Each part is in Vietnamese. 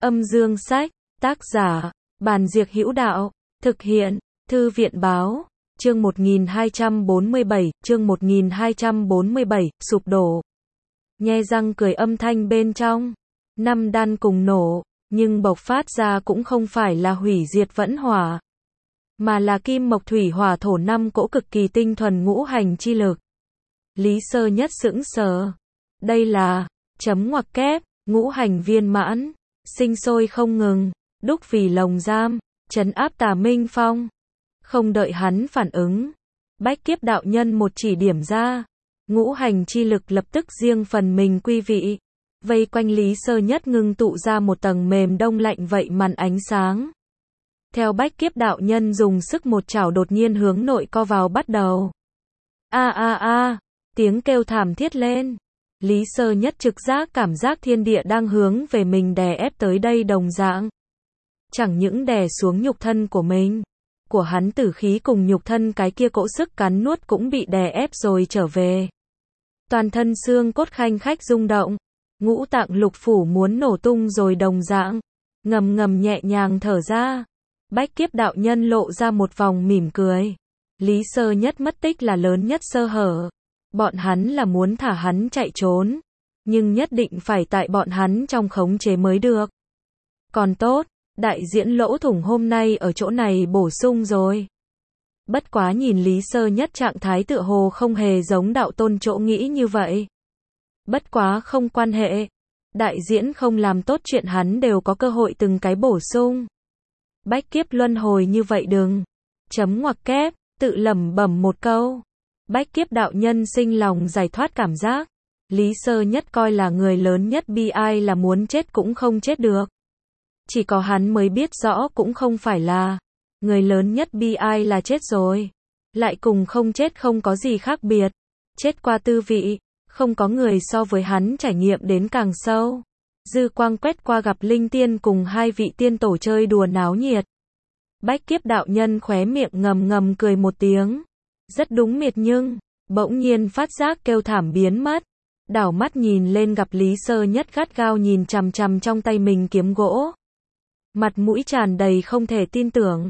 Âm dương sách, tác giả, Bàn Diệc Hữu Đạo, thực hiện, Thư viện báo, chương 1247, sụp đổ. Nhe răng cười âm thanh bên trong, năm đan cùng nổ, nhưng bộc phát ra cũng không phải là hủy diệt vẫn hỏa, mà là kim mộc thủy hỏa thổ năm cỗ cực kỳ tinh thuần ngũ hành chi lực. Lý Sơ Nhất sững sờ. Đây là, chấm ngoặc kép, ngũ hành viên mãn, sinh sôi không ngừng, đúc vì lồng giam, trấn áp tà minh phong. Không đợi hắn phản ứng, Bách Kiếp đạo nhân một chỉ điểm ra, ngũ hành chi lực lập tức riêng phần mình quy vị, vây quanh Lý Sơ Nhất ngưng tụ ra một tầng mềm đông lạnh vậy màn ánh sáng. Theo Bách Kiếp đạo nhân dùng sức một chảo đột nhiên hướng nội co vào bắt đầu. A a a, tiếng kêu thảm thiết lên. Lý Sơ Nhất trực giác cảm giác thiên địa đang hướng về mình đè ép tới đây đồng dạng. Chẳng những đè xuống nhục thân của mình, của hắn tử khí cùng nhục thân cái kia cỗ sức cắn nuốt cũng bị đè ép rồi trở về. Toàn thân xương cốt khanh khách rung động, ngũ tạng lục phủ muốn nổ tung rồi đồng dạng. Ngầm ngầm nhẹ nhàng thở ra. Bách Kiếp đạo nhân lộ ra một vòng mỉm cười. Lý Sơ Nhất mất tích là lớn nhất sơ hở. Bọn hắn là muốn thả hắn chạy trốn, nhưng nhất định phải tại bọn hắn trong khống chế mới được. Còn tốt, đại diễn lỗ thủng hôm nay ở chỗ này bổ sung rồi. Bất quá nhìn Lý Sơ Nhất trạng thái tựa hồ không hề giống đạo tôn chỗ nghĩ như vậy. Bất quá không quan hệ. Đại diễn không làm tốt chuyện hắn đều có cơ hội từng cái bổ sung. Bách kiếp luân hồi như vậy đừng. Chấm ngoặc kép, tự lẩm bẩm một câu. Bách Kiếp đạo nhân sinh lòng giải thoát cảm giác. Lý Sơ Nhất coi là người lớn nhất bi ai là muốn chết cũng không chết được. Chỉ có hắn mới biết rõ cũng không phải là. Người lớn nhất bi ai là chết rồi. Lại cùng không chết không có gì khác biệt. Chết qua tư vị. Không có người so với hắn trải nghiệm đến càng sâu. Dư quang quét qua gặp linh tiên cùng hai vị tiên tổ chơi đùa náo nhiệt. Bách Kiếp đạo nhân khóe miệng ngầm ngầm cười một tiếng. Rất đúng miệt nhưng, bỗng nhiên phát giác kêu thảm biến mất. Đảo mắt nhìn lên gặp Lý Sơ Nhất gắt gao nhìn chằm chằm trong tay mình kiếm gỗ. Mặt mũi tràn đầy không thể tin tưởng.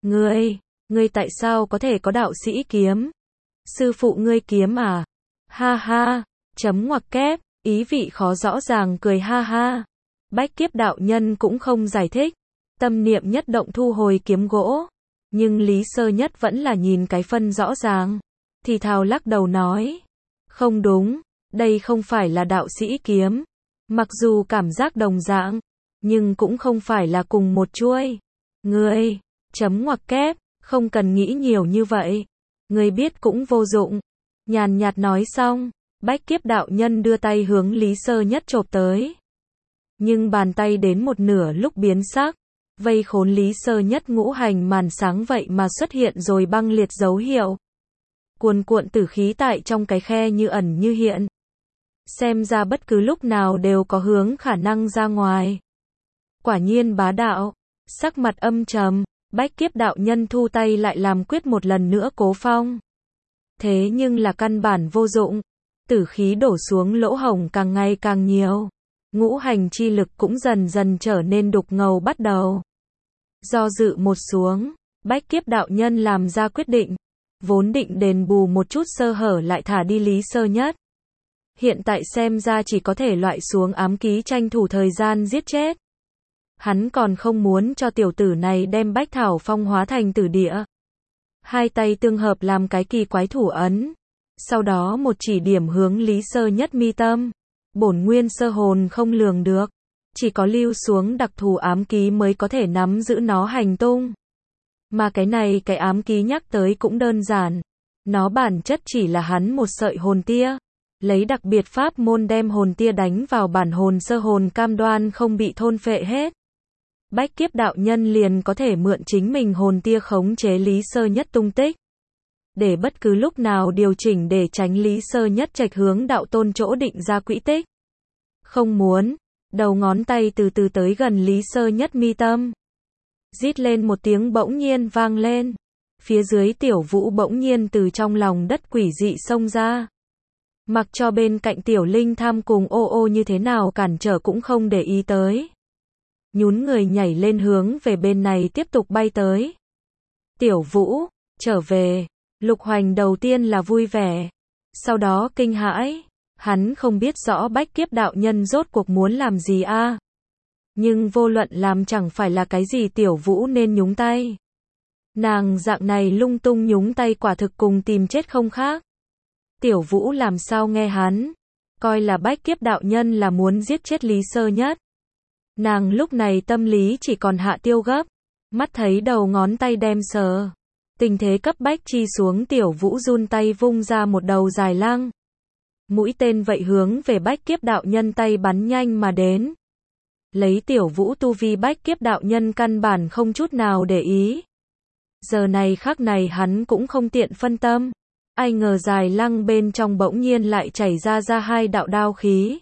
Ngươi tại sao có thể có đạo sĩ kiếm? Sư phụ ngươi kiếm à? Ha ha, chấm ngoặc kép, ý vị khó rõ ràng cười ha ha. Bách Kiếp đạo nhân cũng không giải thích. Tâm niệm nhất động thu hồi kiếm gỗ. Nhưng Lý Sơ Nhất vẫn là nhìn cái phân rõ ràng. Thì thào lắc đầu nói. Không đúng, đây không phải là đạo sĩ kiếm. Mặc dù cảm giác đồng dạng, nhưng cũng không phải là cùng một chuôi. Ngươi, chấm ngoặc kép, không cần nghĩ nhiều như vậy. Ngươi biết cũng vô dụng. Nhàn nhạt nói xong, Bách Kiếp đạo nhân đưa tay hướng Lý Sơ Nhất chộp tới. Nhưng bàn tay đến một nửa lúc biến sắc. Vây khốn Lý Sơ Nhất ngũ hành màn sáng vậy mà xuất hiện rồi băng liệt dấu hiệu. Cuồn cuộn tử khí tại trong cái khe như ẩn như hiện. Xem ra bất cứ lúc nào đều có hướng khả năng ra ngoài. Quả nhiên bá đạo. Sắc mặt âm trầm, Bách Kiếp đạo nhân thu tay lại làm quyết một lần nữa cố phong. Thế nhưng là căn bản vô dụng. Tử khí đổ xuống lỗ hổng càng ngày càng nhiều. Ngũ hành chi lực cũng dần dần trở nên đục ngầu bắt đầu. Do dự một xuống, Bách Kiếp đạo nhân làm ra quyết định. Vốn định đền bù một chút sơ hở lại thả đi Lý Sơ Nhất. Hiện tại xem ra chỉ có thể loại xuống ám ký tranh thủ thời gian giết chết. Hắn còn không muốn cho tiểu tử này đem Bách Thảo Phong hóa thành tử địa. Hai tay tương hợp làm cái kỳ quái thủ ấn. Sau đó một chỉ điểm hướng Lý Sơ Nhất mi tâm. Bổn nguyên sơ hồn không lường được. Chỉ có lưu xuống đặc thù ám ký mới có thể nắm giữ nó hành tung. Mà cái ám ký nhắc tới cũng đơn giản. Nó bản chất chỉ là hắn một sợi hồn tia. Lấy đặc biệt pháp môn đem hồn tia đánh vào bản hồn sơ hồn cam đoan không bị thôn phệ hết. Bách Kiếp đạo nhân liền có thể mượn chính mình hồn tia khống chế Lý Sơ Nhất tung tích. Để bất cứ lúc nào điều chỉnh để tránh Lý Sơ Nhất chệch hướng đạo tôn chỗ định ra quỹ tích. Không muốn. Đầu ngón tay từ từ tới gần Lý Sơ Nhất mi tâm. Rít lên một tiếng bỗng nhiên vang lên. Phía dưới tiểu vũ bỗng nhiên từ trong lòng đất quỷ dị xông ra. Mặc cho bên cạnh tiểu linh tham cùng ô ô như thế nào cản trở cũng không để ý tới. nhún người nhảy lên hướng về bên này tiếp tục bay tới. Tiểu Vũ, trở về. Lục Hoành đầu tiên là vui vẻ, sau đó kinh hãi. Hắn không biết rõ bách kiếp đạo nhân rốt cuộc muốn làm gì a. Nhưng vô luận làm chẳng phải là cái gì Tiểu Vũ nên nhúng tay. Nàng dạng này lung tung nhúng tay quả thực cùng tìm chết không khác. Tiểu Vũ làm sao nghe hắn, coi là bách kiếp đạo nhân là muốn giết chết Lý Sơ Nhất. Nàng lúc này tâm lý chỉ còn Hạ Tiêu gấp, mắt thấy đầu ngón tay đem sờ. Tình thế cấp bách chi xuống Tiểu Vũ run tay vung ra một đầu dài lăng. Mũi tên vậy hướng về bách kiếp đạo nhân tay bắn nhanh mà đến. Lấy Tiểu Vũ tu vi bách kiếp đạo nhân căn bản không chút nào để ý. Giờ này khắc này hắn cũng không tiện phân tâm. Ai ngờ dài lăng bên trong bỗng nhiên lại chảy ra hai đạo đao khí.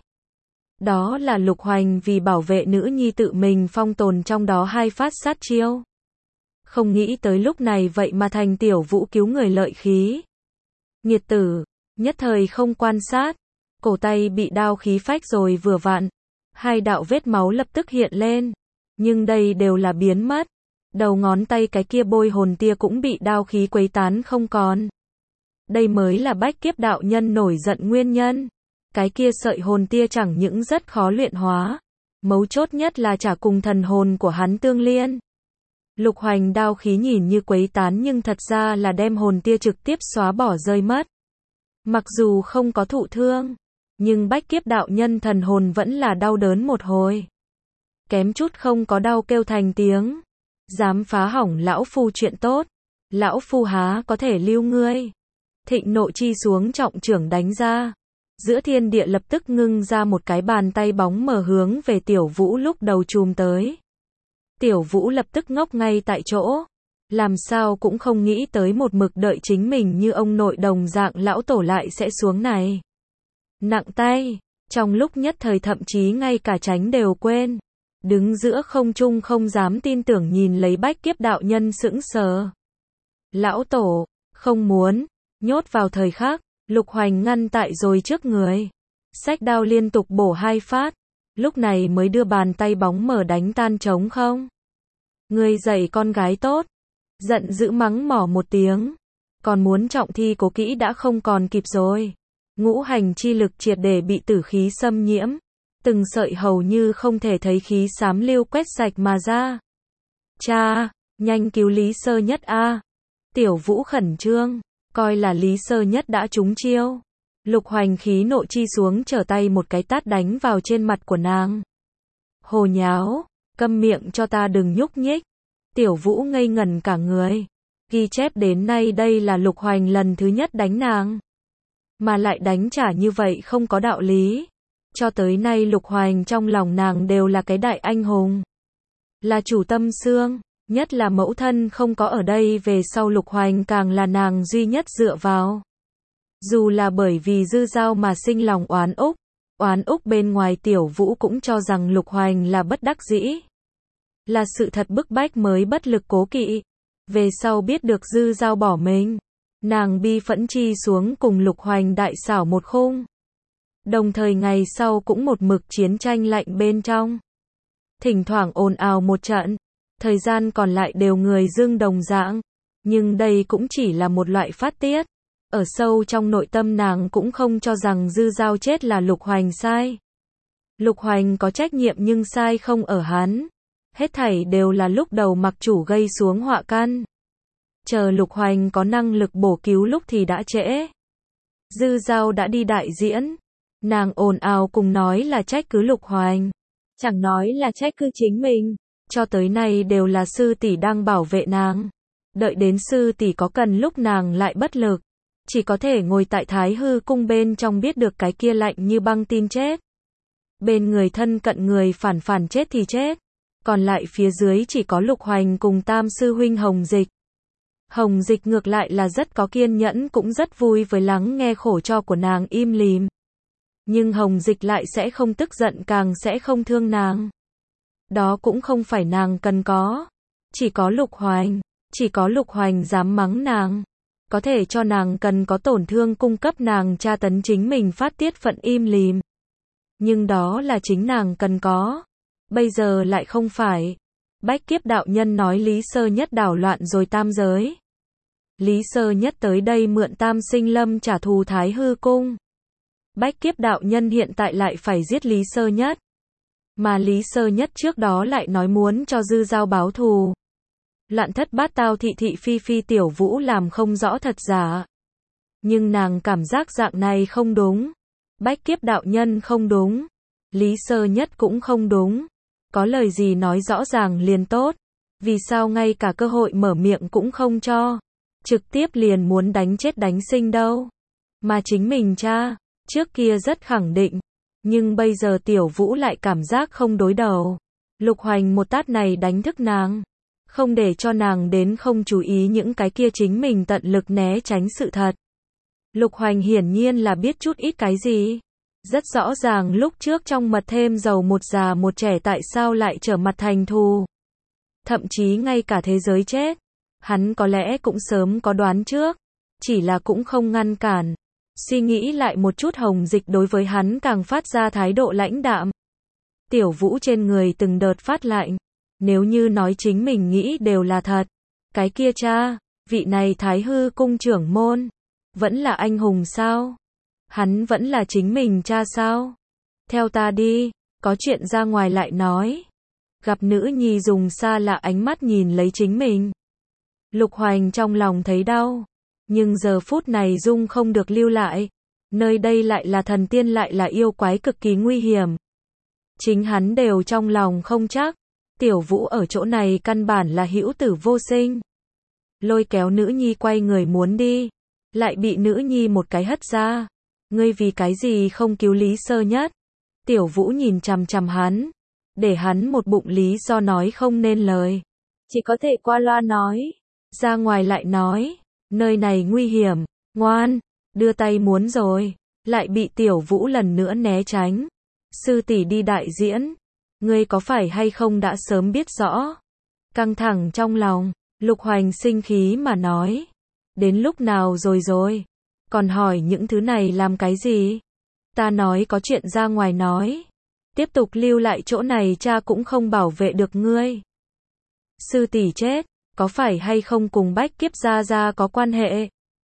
Đó là Lục Hoành vì bảo vệ nữ nhi tự mình phong tồn trong đó hai phát sát chiêu. Không nghĩ tới lúc này vậy mà thành Tiểu Vũ cứu người lợi khí. Nghiệt tử, nhất thời không quan sát, cổ tay bị đao khí phách rồi vừa vặn. Hai đạo vết máu lập tức hiện lên, nhưng đây đều là biến mất. Đầu ngón tay cái kia bôi hồn tia cũng bị đao khí quấy tán không còn. Đây mới là bách kiếp đạo nhân nổi giận nguyên nhân. Cái kia sợi hồn tia chẳng những rất khó luyện hóa, mấu chốt nhất là chả cùng thần hồn của hắn tương liên. Lục Hoành đao khí nhìn như quấy tán nhưng thật ra là đem hồn tia trực tiếp xóa bỏ rơi mất. Mặc dù không có thụ thương, nhưng bách kiếp đạo nhân thần hồn vẫn là đau đớn một hồi. Kém chút không có đau kêu thành tiếng. Dám phá hỏng lão phu chuyện tốt, lão phu há có thể lưu ngươi. Thịnh nộ chi xuống trọng trưởng đánh ra. Giữa thiên địa lập tức ngưng ra một cái bàn tay bóng mờ hướng về Tiểu Vũ lúc đầu chùm tới. Tiểu Vũ lập tức ngốc ngay tại chỗ. Làm sao cũng không nghĩ tới một mực đợi chính mình như ông nội đồng dạng lão tổ lại sẽ xuống này. Nặng tay, trong lúc nhất thời thậm chí ngay cả tránh đều quên. Đứng giữa không trung không dám tin tưởng nhìn lấy bách kiếp đạo nhân sững sờ. Lão tổ, không muốn, nhốt vào thời khắc, Lục Hoành ngăn tại rồi trước người. Xách đao liên tục bổ hai phát, lúc này mới đưa bàn tay bóng mờ đánh tan trống không. Ngươi dạy con gái tốt, giận dữ mắng mỏ một tiếng. Còn muốn trọng thi cố kỹ đã không còn kịp rồi. Ngũ hành chi lực triệt để bị tử khí xâm nhiễm. Từng sợi hầu như không thể thấy khí xám lưu quét sạch mà ra. Cha, nhanh cứu Lý Sơ Nhất a. Tiểu Vũ khẩn trương, coi là Lý Sơ Nhất đã trúng chiêu. Lục Hoành khí nộ chi xuống trở tay một cái tát đánh vào trên mặt của nàng. Hồ nháo, câm miệng cho ta đừng nhúc nhích. Tiểu Vũ ngây ngẩn cả người. Ghi chép đến nay đây là Lục Hoành lần thứ nhất đánh nàng. Mà lại đánh trả như vậy không có đạo lý. Cho tới nay Lục Hoành trong lòng nàng đều là cái đại anh hùng. Là chủ tâm xương, nhất là mẫu thân không có ở đây về sau Lục Hoành càng là nàng duy nhất dựa vào. Dù là bởi vì Dư Giao mà sinh lòng oán úc bên ngoài Tiểu Vũ cũng cho rằng Lục Hoành là bất đắc dĩ. Là sự thật bức bách mới bất lực cố kỵ. Về sau biết được Dư Giao bỏ mình, nàng bi phẫn chi xuống cùng Lục Hoành đại xảo một khung. Đồng thời ngày sau cũng một mực chiến tranh lạnh bên trong. Thỉnh thoảng ồn ào một trận, thời gian còn lại đều người dưng đồng dạng. Nhưng đây cũng chỉ là một loại phát tiết. Ở sâu trong nội tâm nàng cũng không cho rằng Dư Giao chết là Lục Hoành sai. Lục Hoành có trách nhiệm nhưng sai không ở hắn. Hết thảy đều là lúc đầu mặc chủ gây xuống họa căn. Chờ Lục Hoành có năng lực bổ cứu lúc thì đã trễ. Dư Giao đã đi đại diễn. Nàng ồn ào cùng nói là trách cứ Lục Hoành. Chẳng nói là trách cứ chính mình. Cho tới nay đều là sư tỷ đang bảo vệ nàng. Đợi đến sư tỷ có cần lúc nàng lại bất lực. Chỉ có thể ngồi tại Thái Hư cung bên trong biết được cái kia lạnh như băng tin chết. Bên người thân cận người phản chết thì chết. Còn lại phía dưới chỉ có Lục Hoành cùng tam sư huynh Hồng Dịch. Hồng Dịch ngược lại là rất có kiên nhẫn cũng rất vui với lắng nghe khổ cho của nàng im lìm. Nhưng Hồng Dịch lại sẽ không tức giận càng sẽ không thương nàng. Đó cũng không phải nàng cần có. Chỉ có Lục Hoành dám mắng nàng. Có thể cho nàng cần có tổn thương cung cấp nàng tra tấn chính mình phát tiết phận im lìm. Nhưng đó là chính nàng cần có. bây giờ lại không phải. Bách Kiếp đạo nhân nói Lý Sơ Nhất đảo loạn rồi tam giới. Lý Sơ Nhất tới đây mượn Tam Sinh Lâm trả thù Thái Hư Cung. Bách Kiếp đạo nhân hiện tại lại phải giết Lý Sơ Nhất. Mà Lý Sơ Nhất trước đó lại nói muốn cho Dư Dao báo thù. Loạn thất bát tao thị thị phi phi Tiểu Vũ làm không rõ thật giả. Nhưng nàng cảm giác dạng này không đúng. Bách Kiếp đạo nhân không đúng. Lý Sơ Nhất cũng không đúng. Có lời gì nói rõ ràng liền tốt. Vì sao ngay cả cơ hội mở miệng cũng không cho. Trực tiếp liền muốn đánh chết đánh sinh đâu. Mà chính mình cha, trước kia rất khẳng định. Nhưng bây giờ Tiểu Vũ lại cảm giác không đối đầu. Lục Hoành một tát này đánh thức nàng. Không để cho nàng đến không chú ý những cái kia chính mình tận lực né tránh sự thật. Lục Hoành hiển nhiên là biết chút ít cái gì. Rất rõ ràng lúc trước trong mật thêm dầu một già một trẻ tại sao lại trở mặt thành thù. Thậm chí ngay cả thế giới chết. Hắn có lẽ cũng sớm có đoán trước. Chỉ là cũng không ngăn cản. Suy nghĩ lại một chút Hồng Dịch đối với hắn càng phát ra thái độ lãnh đạm. Tiểu Vũ trên người từng đợt phát lạnh. Nếu như nói chính mình nghĩ đều là thật. Cái kia cha, vị này Thái Hư Cung trưởng môn. Vẫn là anh hùng sao? Hắn vẫn là chính mình cha sao? Theo ta đi, có chuyện ra ngoài lại nói. Gặp nữ nhi dùng xa lạ ánh mắt nhìn lấy chính mình. Lục Hoành trong lòng thấy đau. Nhưng giờ phút này Dung không được lưu lại. Nơi đây lại là thần tiên lại là yêu quái cực kỳ nguy hiểm. Chính hắn đều trong lòng không chắc. Tiểu Vũ ở chỗ này căn bản là hữu tử vô sinh. Lôi kéo nữ nhi quay người muốn đi. Lại bị nữ nhi một cái hất ra. Ngươi vì cái gì không cứu Lý Sơ Nhất? Tiểu Vũ nhìn chằm chằm hắn. Để hắn một bụng lý do nói không nên lời. Chỉ có thể qua loa nói. Ra ngoài lại nói. Nơi này nguy hiểm. Ngoan. Đưa tay muốn rồi. Lại bị Tiểu Vũ lần nữa né tránh. Sư tỷ đi đại diễn. Ngươi có phải hay không đã sớm biết rõ? Căng thẳng trong lòng. Lục Hoành sinh khí mà nói. Đến lúc nào rồi? Còn hỏi những thứ này làm cái gì? Ta nói có chuyện ra ngoài nói. Tiếp tục lưu lại chỗ này cha cũng không bảo vệ được ngươi. Sư tỷ chết, có phải hay không cùng Bách Kiếp gia có quan hệ?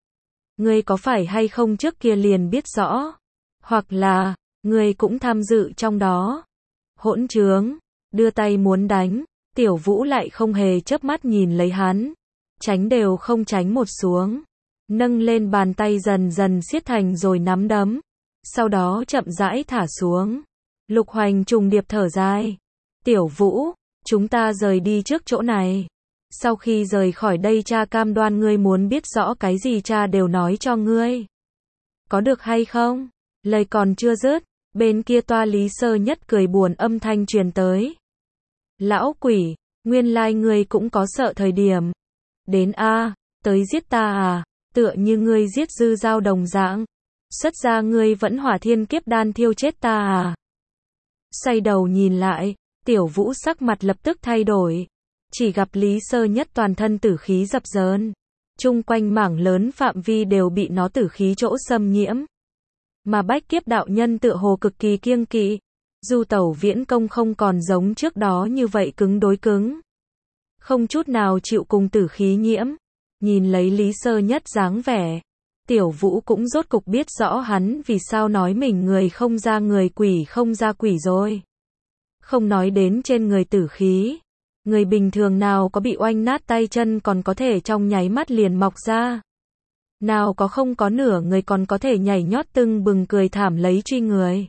Ngươi có phải hay không trước kia liền biết rõ? Hoặc là, ngươi cũng tham dự trong đó? Hỗn trướng, đưa tay muốn đánh, Tiểu Vũ lại không hề chớp mắt nhìn lấy hắn. Tránh đều không tránh một xuống. Nâng lên bàn tay dần dần siết thành rồi nắm đấm. Sau đó chậm rãi thả xuống. Lục Hoành trùng điệp thở dài. Tiểu Vũ, chúng ta rời đi trước chỗ này. Sau khi rời khỏi đây cha cam đoan ngươi muốn biết rõ cái gì cha đều nói cho ngươi. Có được hay không? Lời còn chưa dứt, bên kia toa Lý Sơ Nhất cười buồn âm thanh truyền tới. Lão quỷ, nguyên lai ngươi cũng có sợ thời điểm. Đến a, tới giết ta à, tựa như ngươi giết Dư Dao đồng dạng. Xuất ra ngươi vẫn hỏa thiên kiếp đan thiêu chết ta à. Xoay đầu nhìn lại, Tiểu Vũ sắc mặt lập tức thay đổi. Chỉ gặp Lý Sơ Nhất toàn thân tử khí dập dờn. Chung quanh mảng lớn phạm vi đều bị nó tử khí chỗ xâm nhiễm. Mà Bách Kiếp đạo nhân tựa hồ cực kỳ kiêng kỵ. Du tẩu viễn công không còn giống trước đó như vậy cứng đối cứng. Không chút nào chịu cùng tử khí nhiễm. Nhìn lấy Lý Sơ Nhất dáng vẻ. Tiểu Vũ cũng rốt cục biết rõ hắn vì sao nói mình người không ra người quỷ không ra quỷ rồi. Không nói đến trên người tử khí. Người bình thường nào có bị oanh nát tay chân còn có thể trong nháy mắt liền mọc ra. Nào có không có nửa người còn có thể nhảy nhót tưng bừng cười thảm lấy truy người.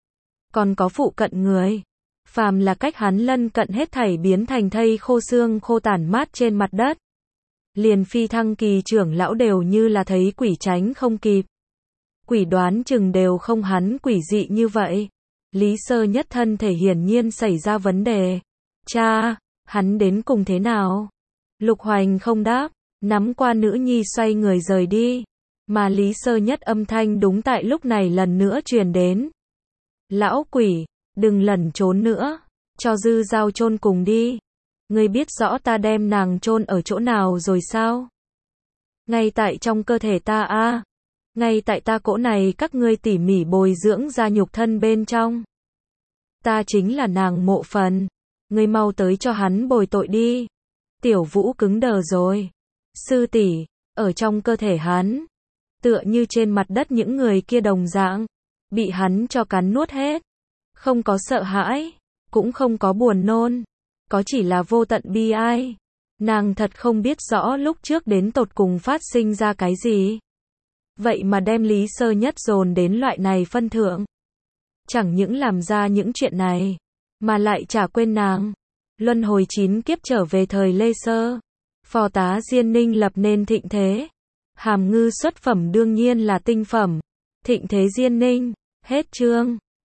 Còn có phụ cận người. Phàm là cách hắn lân cận hết thảy biến thành thây khô xương khô tản mát trên mặt đất. Liền Phi Thăng Kỳ trưởng lão đều như là thấy quỷ tránh không kịp. Quỷ đoán chừng đều không hắn quỷ dị như vậy. Lý Sơ Nhất thân thể hiển nhiên xảy ra vấn đề. Cha, hắn đến cùng thế nào? Lục Hoành không đáp, nắm qua nữ nhi xoay người rời đi. Mà Lý Sơ Nhất âm thanh đúng tại lúc này lần nữa truyền đến. Lão quỷ, đừng lẩn trốn nữa, cho Dư Dao chôn cùng đi. Ngươi biết rõ ta đem nàng chôn ở chỗ nào rồi sao? Ngay tại trong cơ thể ta a, ngay tại ta cỗ này các ngươi tỉ mỉ bồi dưỡng ra nhục thân bên trong. ta chính là nàng Mộ Phần. Ngươi mau tới cho hắn bồi tội đi. Tiểu Vũ cứng đờ rồi. Sư tỷ, ở trong cơ thể hắn, tựa như trên mặt đất những người kia đồng dạng, bị hắn cho cắn nuốt hết. Không có sợ hãi, cũng không có buồn nôn, có chỉ là vô tận bi ai. Nàng thật không biết rõ lúc trước đến tột cùng phát sinh ra cái gì. Vậy mà đem Lý Sơ Nhất dồn đến loại này phân thượng. Chẳng những làm ra những chuyện này, mà lại chả quên nàng. Luân hồi 9 kiếp trở về thời Lê Sơ. Phò tá Diên Ninh lập nên thịnh thế. Hàm Ngư xuất phẩm đương nhiên là tinh phẩm. Thịnh thế Diên Ninh. Hết chương.